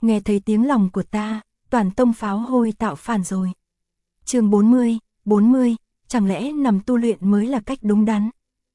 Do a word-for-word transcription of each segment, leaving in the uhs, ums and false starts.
nghe thấy tiếng lòng của ta, toàn tông pháo hôi tạo phản rồi. Chương bốn mươi, bốn mươi, chẳng lẽ nằm tu luyện mới là cách đúng đắn?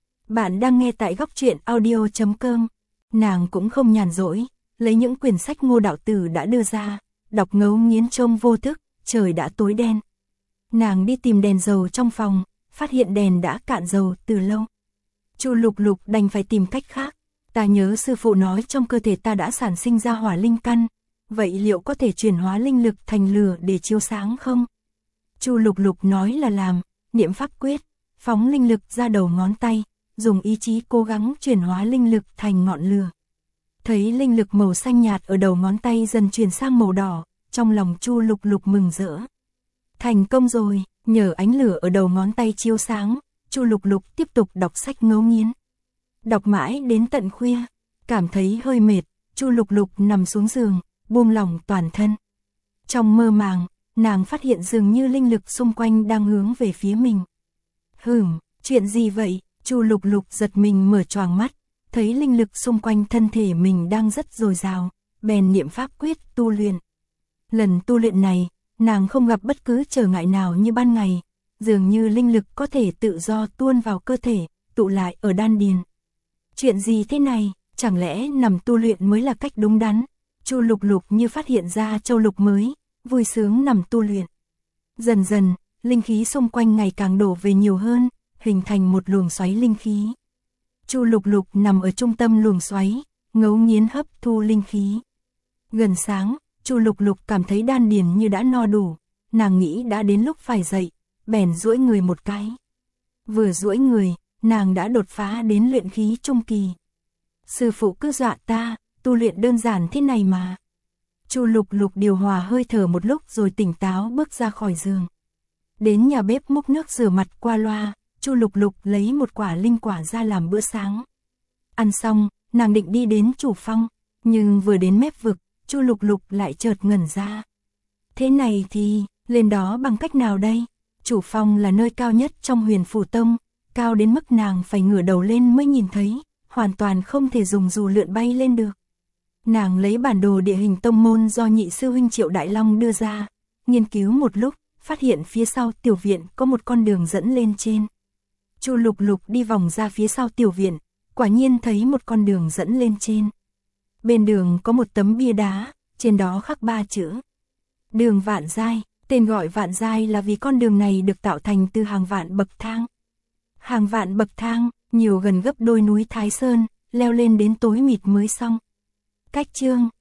Bạn đang nghe tại góc truyện audio chấm com. Nàng cũng không nhàn rỗi, lấy những quyển sách Ngô đạo tử đã đưa ra, đọc ngấu nghiến trông vô thức, trời đã tối đen. Nàng đi tìm đèn dầu trong phòng, phát hiện đèn đã cạn dầu từ lâu. Chu Lục Lục đành phải tìm cách khác. Ta nhớ sư phụ nói trong cơ thể ta đã sản sinh ra hỏa linh căn, vậy liệu có thể chuyển hóa linh lực thành lửa để chiếu sáng không? Chu Lục Lục nói là làm, niệm pháp quyết, phóng linh lực ra đầu ngón tay, dùng ý chí cố gắng chuyển hóa linh lực thành ngọn lửa. Thấy linh lực màu xanh nhạt ở đầu ngón tay dần chuyển sang màu đỏ, trong lòng Chu Lục Lục mừng rỡ. Thành công rồi, nhờ ánh lửa ở đầu ngón tay chiếu sáng, Chu Lục Lục tiếp tục đọc sách ngấu nghiến. Đọc mãi đến tận khuya, cảm thấy hơi mệt, Chu Lục Lục nằm xuống giường, buông lỏng toàn thân. Trong mơ màng, nàng phát hiện dường như linh lực xung quanh đang hướng về phía mình. Hửm, chuyện gì vậy? Chu Lục Lục giật mình mở choàng mắt, thấy linh lực xung quanh thân thể mình đang rất dồi dào, bèn niệm pháp quyết tu luyện. Lần tu luyện này, nàng không gặp bất cứ trở ngại nào như ban ngày, dường như linh lực có thể tự do tuôn vào cơ thể, tụ lại ở đan điền. Chuyện gì thế này, chẳng lẽ nằm tu luyện mới là cách đúng đắn? Chu Lục Lục như phát hiện ra châu lục mới, vui sướng nằm tu luyện. Dần dần, linh khí xung quanh ngày càng đổ về nhiều hơn, hình thành một luồng xoáy linh khí. Chu Lục Lục nằm ở trung tâm luồng xoáy, ngấu nghiến hấp thu linh khí. Gần sáng, Chu Lục Lục cảm thấy đan điền như đã no đủ, nàng nghĩ đã đến lúc phải dậy, bèn duỗi người một cái. Vừa duỗi người, nàng đã đột phá đến luyện khí trung kỳ. Sư phụ cứ dọa ta, tu luyện đơn giản thế này mà. Chu Lục Lục điều hòa hơi thở một lúc rồi tỉnh táo bước ra khỏi giường. Đến nhà bếp múc nước rửa mặt qua loa, Chu Lục Lục lấy một quả linh quả ra làm bữa sáng. Ăn xong, nàng định đi đến chủ phong, nhưng vừa đến mép vực, Chu Lục Lục lại chợt ngẩn ra. Thế này thì, lên đó bằng cách nào đây? Chủ phong là nơi cao nhất trong Huyền Phủ Tông, cao đến mức nàng phải ngửa đầu lên mới nhìn thấy, hoàn toàn không thể dùng dù lượn bay lên được. Nàng lấy bản đồ địa hình tông môn do nhị sư huynh Triệu Đại Long đưa ra, nghiên cứu một lúc, phát hiện phía sau tiểu viện có một con đường dẫn lên trên. Chu Lục Lục đi vòng ra phía sau tiểu viện, quả nhiên thấy một con đường dẫn lên trên. Bên đường có một tấm bia đá, trên đó khắc ba chữ. Đường Vạn Giai, tên gọi Vạn Giai là vì con đường này được tạo thành từ hàng vạn bậc thang. Hàng vạn bậc thang, nhiều gần gấp đôi núi Thái Sơn, leo lên đến tối mịt mới xong. Cách chương,